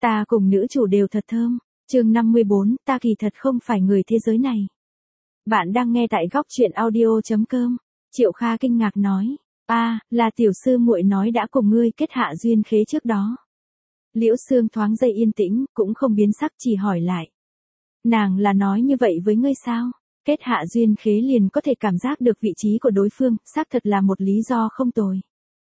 Ta cùng nữ chủ đều thật thơm. Chương 54, ta kỳ thật không phải người thế giới này. Bạn đang nghe tại góc truyện audio.com. Triệu Kha kinh ngạc nói, là tiểu sư muội nói đã cùng ngươi kết hạ duyên khế trước đó. Liễu Sương thoáng giây yên tĩnh, cũng không biến sắc chỉ hỏi lại. Nàng là nói như vậy với ngươi sao? Kết hạ duyên khế liền có thể cảm giác được vị trí của đối phương, xác thật là một lý do không tồi.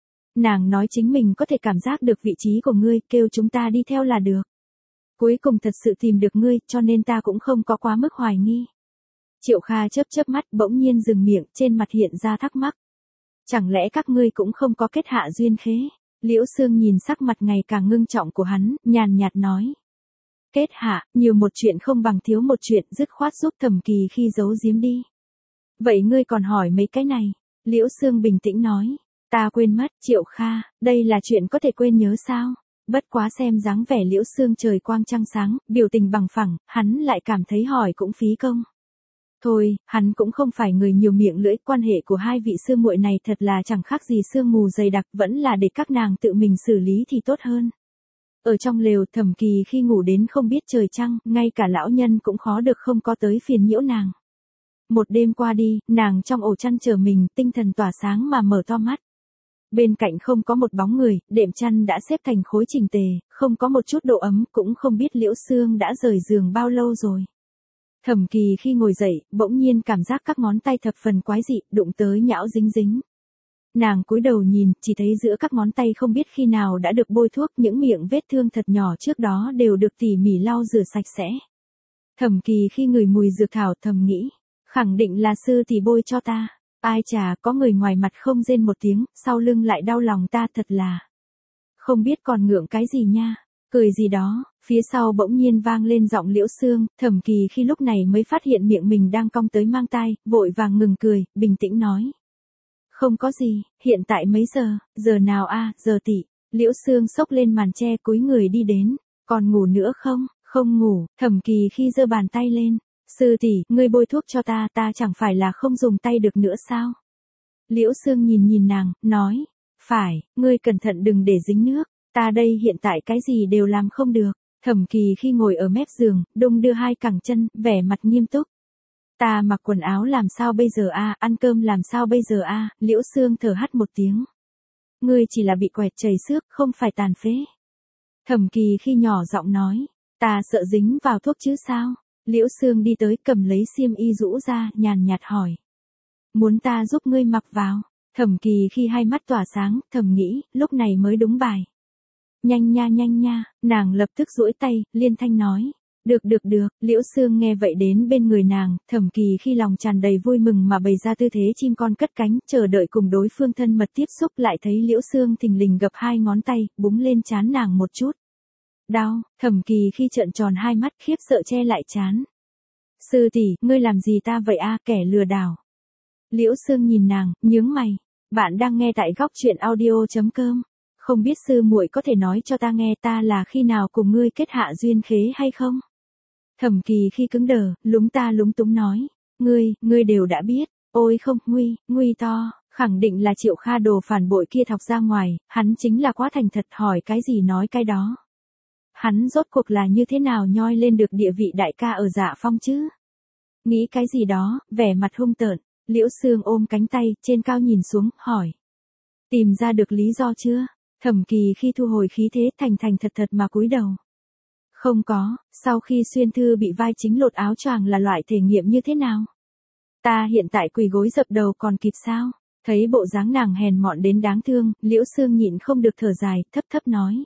Nàng nói chính mình có thể cảm giác được vị trí của ngươi, kêu chúng ta đi theo là được. Cuối cùng thật sự tìm được ngươi, cho nên ta cũng không có quá mức hoài nghi. Triệu Kha chớp mắt bỗng nhiên dừng miệng, trên mặt hiện ra thắc mắc. Chẳng lẽ các ngươi cũng không có kết hạ duyên khế? Liễu Sương nhìn sắc mặt ngày càng ngưng trọng của hắn, nhàn nhạt nói. Kết hạ, nhiều một chuyện không bằng thiếu một chuyện, dứt khoát giúp Thẩm Kỳ khi giấu giếm đi. Vậy ngươi còn hỏi mấy cái này? Liễu Sương bình tĩnh nói. Ta quên mất, Triệu Kha, đây là chuyện có thể quên nhớ sao? Bất quá xem dáng vẻ Liễu Sương trời quang trăng sáng, biểu tình bằng phẳng, hắn lại cảm thấy hỏi cũng phí công. Thôi, hắn cũng không phải người nhiều miệng lưỡi, quan hệ của hai vị sư muội này thật là chẳng khác gì sương mù dày đặc, vẫn là để các nàng tự mình xử lý thì tốt hơn. Ở trong lều, Thẩm Kỳ khi ngủ đến không biết trời trăng, ngay cả lão nhân cũng khó được không có tới phiền nhiễu nàng. Một đêm qua đi, nàng trong ổ chăn chờ mình, tinh thần tỏa sáng mà mở to mắt. Bên cạnh không có một bóng người, đệm chăn đã xếp thành khối chỉnh tề, không có một chút độ ấm, cũng không biết Liễu Sương đã rời giường bao lâu rồi. Thẩm Kỳ khi ngồi dậy, bỗng nhiên cảm giác các ngón tay thập phần quái dị, đụng tới nhão dính dính. Nàng cúi đầu nhìn, chỉ thấy giữa các ngón tay không biết khi nào đã được bôi thuốc, những miệng vết thương thật nhỏ trước đó đều được tỉ mỉ lau rửa sạch sẽ. Thẩm Kỳ khi ngửi mùi dược thảo thầm nghĩ, khẳng định là sư tỷ bôi cho ta. Ai chà, có người ngoài mặt không rên một tiếng, sau lưng lại đau lòng ta thật là. Không biết còn ngượng cái gì nha, cười gì đó, phía sau bỗng nhiên vang lên giọng Liễu Sương, Thẩm Kỳ khi lúc này mới phát hiện miệng mình đang cong tới mang tai, vội vàng ngừng cười, bình tĩnh nói. Không có gì, hiện tại mấy giờ, giờ nào giờ tỷ. Liễu Sương xốc lên màn che cúi người đi đến, còn ngủ nữa không? Không ngủ, Thẩm Kỳ khi giơ bàn tay lên. Sư tỷ, ngươi bôi thuốc cho ta, ta chẳng phải là không dùng tay được nữa sao? Liễu Sương nhìn nàng, nói, phải, ngươi cẩn thận đừng để dính nước, ta đây hiện tại cái gì đều làm không được. Thẩm Kỳ khi ngồi ở mép giường, đung đưa hai cẳng chân, vẻ mặt nghiêm túc. Ta mặc quần áo làm sao bây giờ ăn cơm làm sao bây giờ Liễu Sương thở hắt một tiếng. Ngươi chỉ là bị quẹt chảy xước, không phải tàn phế. Thẩm Kỳ khi nhỏ giọng nói, ta sợ dính vào thuốc chứ sao? Liễu Sương đi tới cầm lấy xiêm y rũ ra, nhàn nhạt hỏi. Muốn ta giúp ngươi mặc vào? Thẩm Kỳ khi hai mắt tỏa sáng, thầm nghĩ, lúc này mới đúng bài. Nhanh nha, nàng lập tức duỗi tay, liên thanh nói. Được, Liễu Sương nghe vậy đến bên người nàng, Thẩm Kỳ khi lòng tràn đầy vui mừng mà bày ra tư thế chim con cất cánh, chờ đợi cùng đối phương thân mật tiếp xúc, lại thấy Liễu Sương thình lình gập hai ngón tay, búng lên trán nàng một chút. Đau, Thẩm Kỳ khi trợn tròn hai mắt khiếp sợ che lại trán. Sư tỷ, ngươi làm gì ta vậy kẻ lừa đảo. Liễu Sương nhìn nàng, nhướng mày. Bạn đang nghe tại góc truyện audio.com. Không biết sư muội có thể nói cho ta nghe ta là khi nào cùng ngươi kết hạ duyên khế hay không? Thẩm Kỳ khi cứng đờ, lúng túng nói. Ngươi đều đã biết. Ôi không, nguy to, khẳng định là Triệu Kha đồ phản bội kia thọc ra ngoài, hắn chính là quá thành thật, hỏi cái gì nói cái đó. Hắn rốt cuộc là như thế nào nhoi lên được địa vị đại ca ở Dạ Phong chứ? Nghĩ cái gì đó, vẻ mặt hung tợn, Liễu Sương ôm cánh tay, trên cao nhìn xuống, hỏi. Tìm ra được lý do chưa? Thẩm Kỳ khi thu hồi khí thế thành thật mà cúi đầu. Không có, sau khi xuyên thư bị vai chính lột áo choàng là loại thể nghiệm như thế nào? Ta hiện tại quỳ gối dập đầu còn kịp sao? Thấy bộ dáng nàng hèn mọn đến đáng thương, Liễu Sương nhịn không được thở dài, thấp nói.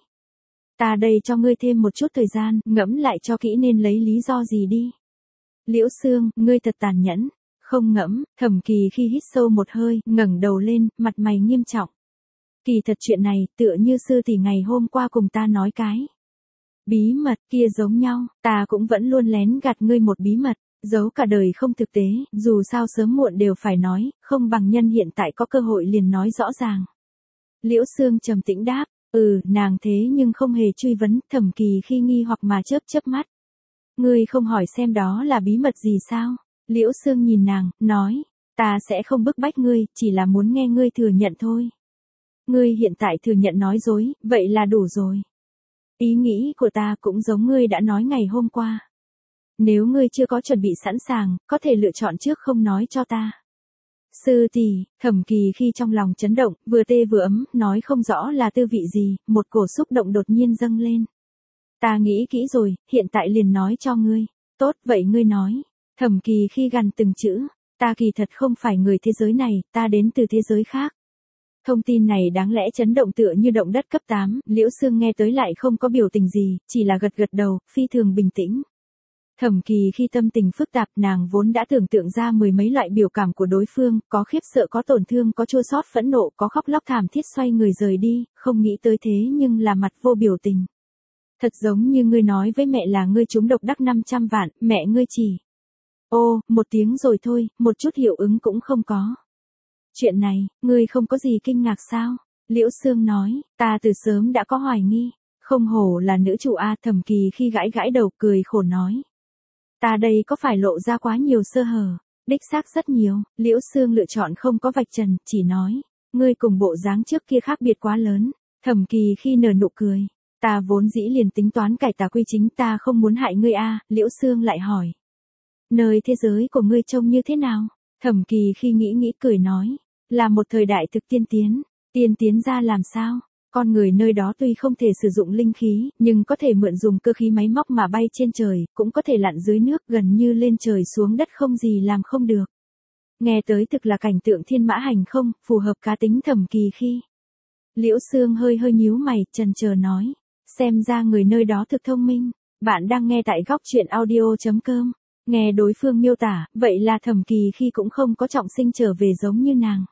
Ta đây cho ngươi thêm một chút thời gian, ngẫm lại cho kỹ nên lấy lý do gì đi. Liễu Sương, ngươi thật tàn nhẫn. Không ngẫm, Thẩm Kỳ khi hít sâu một hơi, ngẩng đầu lên, mặt mày nghiêm trọng. Kỳ thật chuyện này, tựa như sư tỷ ngày hôm qua cùng ta nói cái. Bí mật kia giống nhau, ta cũng vẫn luôn lén gạt ngươi một bí mật, giấu cả đời không thực tế, dù sao sớm muộn đều phải nói, không bằng nhân hiện tại có cơ hội liền nói rõ ràng. Liễu Sương trầm tĩnh đáp, nàng thế nhưng không hề truy vấn, Thẩm Kỳ khi nghi hoặc mà chớp mắt. Ngươi không hỏi xem đó là bí mật gì sao? Liễu Sương nhìn nàng, nói, ta sẽ không bức bách ngươi, chỉ là muốn nghe ngươi thừa nhận thôi. Ngươi hiện tại thừa nhận nói dối, vậy là đủ rồi. Ý nghĩ của ta cũng giống ngươi đã nói ngày hôm qua. Nếu ngươi chưa có chuẩn bị sẵn sàng, có thể lựa chọn trước không nói cho ta. Sư tỷ, Thẩm Kỳ khi trong lòng chấn động, vừa tê vừa ấm, nói không rõ là tư vị gì, một cổ xúc động đột nhiên dâng lên. Ta nghĩ kỹ rồi, hiện tại liền nói cho ngươi. Tốt, vậy ngươi nói. Thẩm Kỳ khi gằn từng chữ, ta kỳ thật không phải người thế giới này, ta đến từ thế giới khác. Thông tin này đáng lẽ chấn động tựa như động đất cấp 8, Liễu Sương nghe tới lại không có biểu tình gì, chỉ là gật gật đầu, phi thường bình tĩnh. Thẩm Kỳ khi tâm tình phức tạp, nàng vốn đã tưởng tượng ra mười mấy loại biểu cảm của đối phương, có khiếp sợ, có tổn thương, có chua xót phẫn nộ, có khóc lóc thảm thiết xoay người rời đi, không nghĩ tới thế nhưng là mặt vô biểu tình. Thật giống như ngươi nói với mẹ là ngươi trúng độc đắc 500 vạn, mẹ ngươi chỉ. Ô, một tiếng rồi thôi, một chút hiệu ứng cũng không có. Chuyện này, ngươi không có gì kinh ngạc sao? Liễu Sương nói, ta từ sớm đã có hoài nghi. Không hổ là nữ chủ A. Thẩm Kỳ khi gãi gãi đầu cười khổ nói. Ta đây có phải lộ ra quá nhiều sơ hở? Đích xác rất nhiều. Liễu Sương lựa chọn không có vạch trần, chỉ nói. Ngươi cùng bộ dáng trước kia khác biệt quá lớn. Thẩm Kỳ khi nở nụ cười. Ta vốn dĩ liền tính toán cải tà quy chính, ta không muốn hại ngươi A. Liễu Sương lại hỏi. Nơi thế giới của ngươi trông như thế nào? Thẩm Kỳ khi nghĩ cười nói. Là một thời đại thực tiên tiến. Tiên tiến ra làm sao? Con người nơi đó tuy không thể sử dụng linh khí, nhưng có thể mượn dùng cơ khí máy móc mà bay trên trời, cũng có thể lặn dưới nước, gần như lên trời xuống đất không gì làm không được. Nghe tới thực là cảnh tượng thiên mã hành không, phù hợp cá tính Thẩm Kỳ khi. Liễu Sương hơi nhíu mày, chần chờ nói. Xem ra người nơi đó thực thông minh. Bạn đang nghe tại góc truyện audio.com. Nghe đối phương miêu tả, vậy là Thẩm Kỳ khi cũng không có trọng sinh trở về giống như nàng.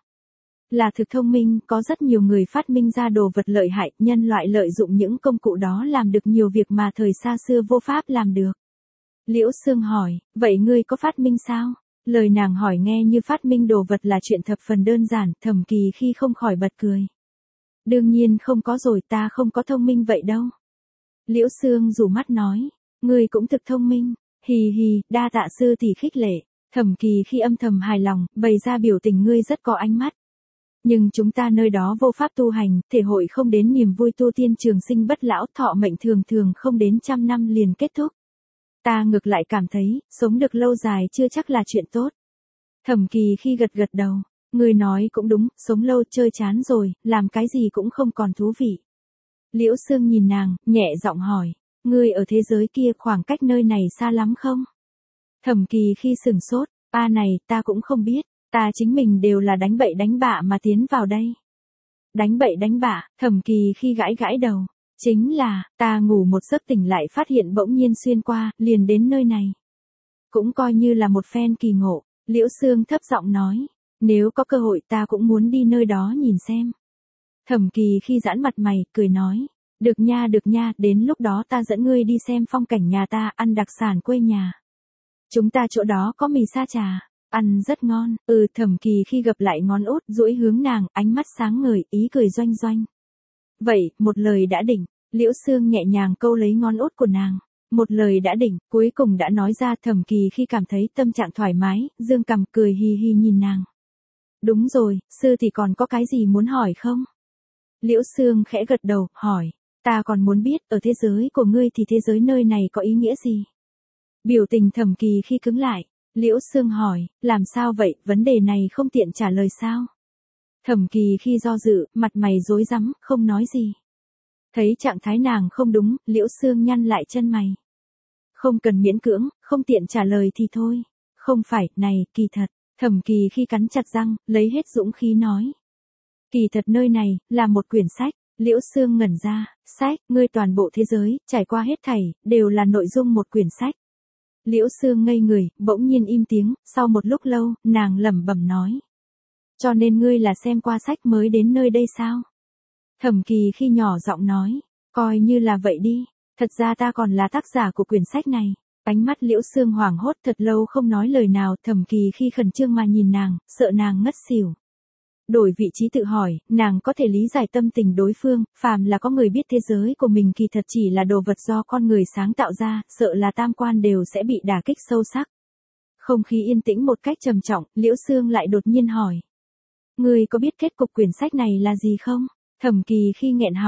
Là thực thông minh, có rất nhiều người phát minh ra đồ vật lợi hại, nhân loại lợi dụng những công cụ đó làm được nhiều việc mà thời xa xưa vô pháp làm được. Liễu Sương hỏi, vậy ngươi có phát minh sao? Lời nàng hỏi nghe như phát minh đồ vật là chuyện thập phần đơn giản, Thẩm Kỳ khi không khỏi bật cười. Đương nhiên không có rồi, ta không có thông minh vậy đâu. Liễu Sương rủ mắt nói, ngươi cũng thực thông minh, hì hì, đa tạ sư tỷ khích lệ. Thẩm Kỳ khi âm thầm hài lòng, bày ra biểu tình ngươi rất có ánh mắt. Nhưng chúng ta nơi đó vô pháp tu hành, thể hội không đến niềm vui tu tiên trường sinh bất lão, thọ mệnh thường thường không đến 100 năm liền kết thúc. Ta ngược lại cảm thấy, sống được lâu dài chưa chắc là chuyện tốt. Thẩm Kỳ khi gật đầu, người nói cũng đúng, sống lâu chơi chán rồi, làm cái gì cũng không còn thú vị. Liễu Sương nhìn nàng, nhẹ giọng hỏi, ngươi ở thế giới kia khoảng cách nơi này xa lắm không? Thẩm Kỳ khi sửng sốt, này, ta cũng không biết. Ta chính mình đều là đánh bậy đánh bạ mà tiến vào đây. Đánh bậy đánh bạ, Thẩm Kỳ khi gãi đầu. Chính là, ta ngủ một giấc tỉnh lại phát hiện bỗng nhiên xuyên qua, liền đến nơi này. Cũng coi như là một phen kỳ ngộ, Liễu Sương thấp giọng nói. Nếu có cơ hội ta cũng muốn đi nơi đó nhìn xem. Thẩm Kỳ khi giãn mặt mày, cười nói. Được nha, đến lúc đó ta dẫn ngươi đi xem phong cảnh nhà ta, ăn đặc sản quê nhà. Chúng ta chỗ đó có mì sa trà. Ăn rất ngon, Thẩm Kỳ khi gập lại ngón út, duỗi hướng nàng, ánh mắt sáng ngời, ý cười doanh doanh. Vậy, một lời đã định, Liễu Sương nhẹ nhàng câu lấy ngón út của nàng. Một lời đã định, cuối cùng đã nói ra. Thẩm Kỳ khi cảm thấy tâm trạng thoải mái, dương cằm cười hì hì nhìn nàng. Đúng rồi, sư thì còn có cái gì muốn hỏi không? Liễu Sương khẽ gật đầu, hỏi. Ta còn muốn biết, ở thế giới của ngươi thì thế giới nơi này có ý nghĩa gì? Biểu tình Thẩm Kỳ khi cứng lại. Liễu Sương hỏi, làm sao vậy, vấn đề này không tiện trả lời sao? Thẩm Kỳ khi do dự, mặt mày rối rắm, không nói gì. Thấy trạng thái nàng không đúng, Liễu Sương nhăn lại chân mày. Không cần miễn cưỡng, không tiện trả lời thì thôi. Không phải, này, kỳ thật. Thẩm Kỳ khi cắn chặt răng, lấy hết dũng khí nói. Kỳ thật nơi này, là một quyển sách. Liễu Sương ngẩn ra, sách, ngươi toàn bộ thế giới, trải qua hết thảy, đều là nội dung một quyển sách. Liễu Sương ngây người, bỗng nhiên im tiếng, sau một lúc lâu, nàng lẩm bẩm nói. Cho nên ngươi là xem qua sách mới đến nơi đây sao? Thẩm Kỳ khi nhỏ giọng nói, coi như là vậy đi, thật ra ta còn là tác giả của quyển sách này. Ánh mắt Liễu Sương hoảng hốt thật lâu không nói lời nào, Thẩm Kỳ khi khẩn trương mà nhìn nàng, sợ nàng ngất xỉu. Đổi vị trí tự hỏi, nàng có thể lý giải tâm tình đối phương, phàm là có người biết thế giới của mình kỳ thật chỉ là đồ vật do con người sáng tạo ra, sợ là tam quan đều sẽ bị đả kích sâu sắc. Không khí yên tĩnh một cách trầm trọng, Liễu Sương lại đột nhiên hỏi. Ngươi có biết kết cục quyển sách này là gì không? Thẩm Kỳ khi nghẹn họng,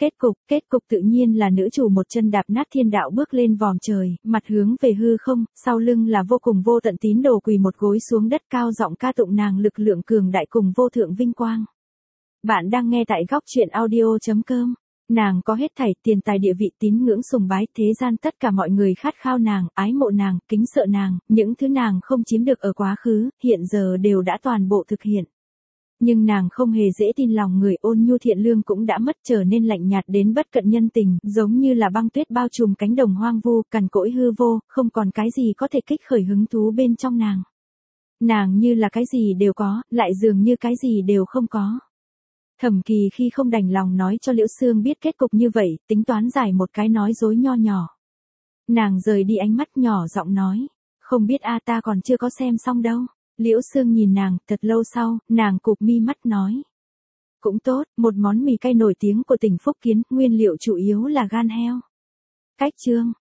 Kết cục tự nhiên là nữ chủ một chân đạp nát thiên đạo bước lên vòm trời, mặt hướng về hư không, sau lưng là vô cùng vô tận tín đồ quỳ một gối xuống đất cao giọng ca tụng nàng lực lượng cường đại cùng vô thượng vinh quang. Bạn đang nghe tại góc truyện audio.com. Nàng có hết thảy tiền tài địa vị tín ngưỡng sùng bái thế gian tất cả mọi người khát khao nàng, ái mộ nàng, kính sợ nàng, những thứ nàng không chiếm được ở quá khứ, hiện giờ đều đã toàn bộ thực hiện. Nhưng nàng không hề dễ tin lòng người ôn nhu thiện lương cũng đã mất trở nên lạnh nhạt đến bất cận nhân tình, giống như là băng tuyết bao trùm cánh đồng hoang vu, cằn cỗi hư vô, không còn cái gì có thể kích khởi hứng thú bên trong nàng. Nàng như là cái gì đều có, lại dường như cái gì đều không có. Thẩm Kỳ khi không đành lòng nói cho Liễu Xương biết kết cục như vậy, tính toán giải một cái nói dối nho nhỏ. Nàng rời đi ánh mắt nhỏ giọng nói, không biết ta còn chưa có xem xong đâu. Liễu Xương nhìn nàng, thật lâu sau, nàng cụp mi mắt nói. Cũng tốt, một món mì cay nổi tiếng của tỉnh Phúc Kiến, nguyên liệu chủ yếu là gan heo. Cách chương,